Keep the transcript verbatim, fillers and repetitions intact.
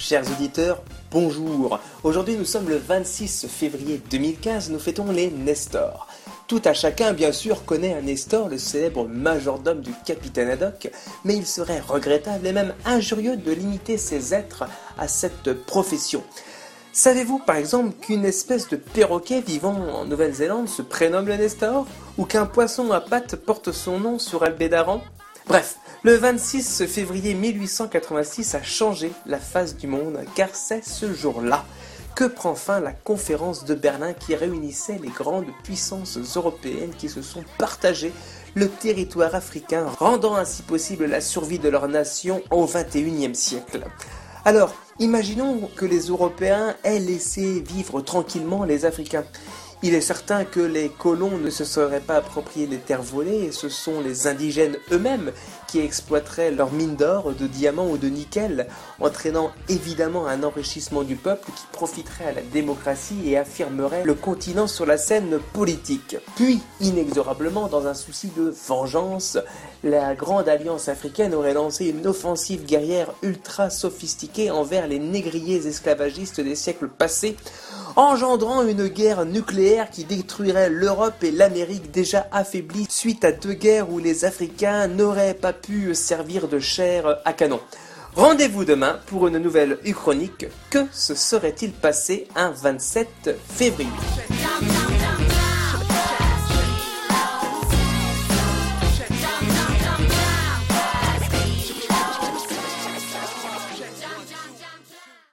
Chers auditeurs, bonjour. Aujourd'hui nous sommes le vingt-six février deux mille quinze, nous fêtons les Nestors. Tout à chacun, bien sûr, connaît un Nestor, le célèbre majordome du capitaine Haddock, mais il serait regrettable et même injurieux de limiter ces êtres à cette profession. Savez-vous par exemple qu'une espèce de perroquet vivant en Nouvelle-Zélande se prénomme le Nestor, ou qu'un poisson à pattes porte son nom sur Albédaran? Bref, le vingt-six février mille huit cent quatre-vingt-six a changé la face du monde, car c'est ce jour-là que prend fin la conférence de Berlin qui réunissait les grandes puissances européennes qui se sont partagées le territoire africain, rendant ainsi possible la survie de leur nation au vingt et unième siècle. Alors, imaginons que les Européens aient laissé vivre tranquillement les Africains. Il est certain que les colons ne se seraient pas approprié les terres volées et ce sont les indigènes eux-mêmes qui exploiteraient leurs mines d'or, de diamants ou de nickel, entraînant évidemment un enrichissement du peuple qui profiterait à la démocratie et affirmerait le continent sur la scène politique. Puis, inexorablement, dans un souci de vengeance, la Grande Alliance africaine aurait lancé une offensive guerrière ultra sophistiquée envers les négriers esclavagistes des siècles passés, engendrant une guerre nucléaire qui détruirait l'Europe et l'Amérique déjà affaiblies suite à deux guerres où les Africains n'auraient pas pu servir de chair à canon. Rendez-vous demain pour une nouvelle Uchronique. Que se serait-il passé un vingt-sept février ?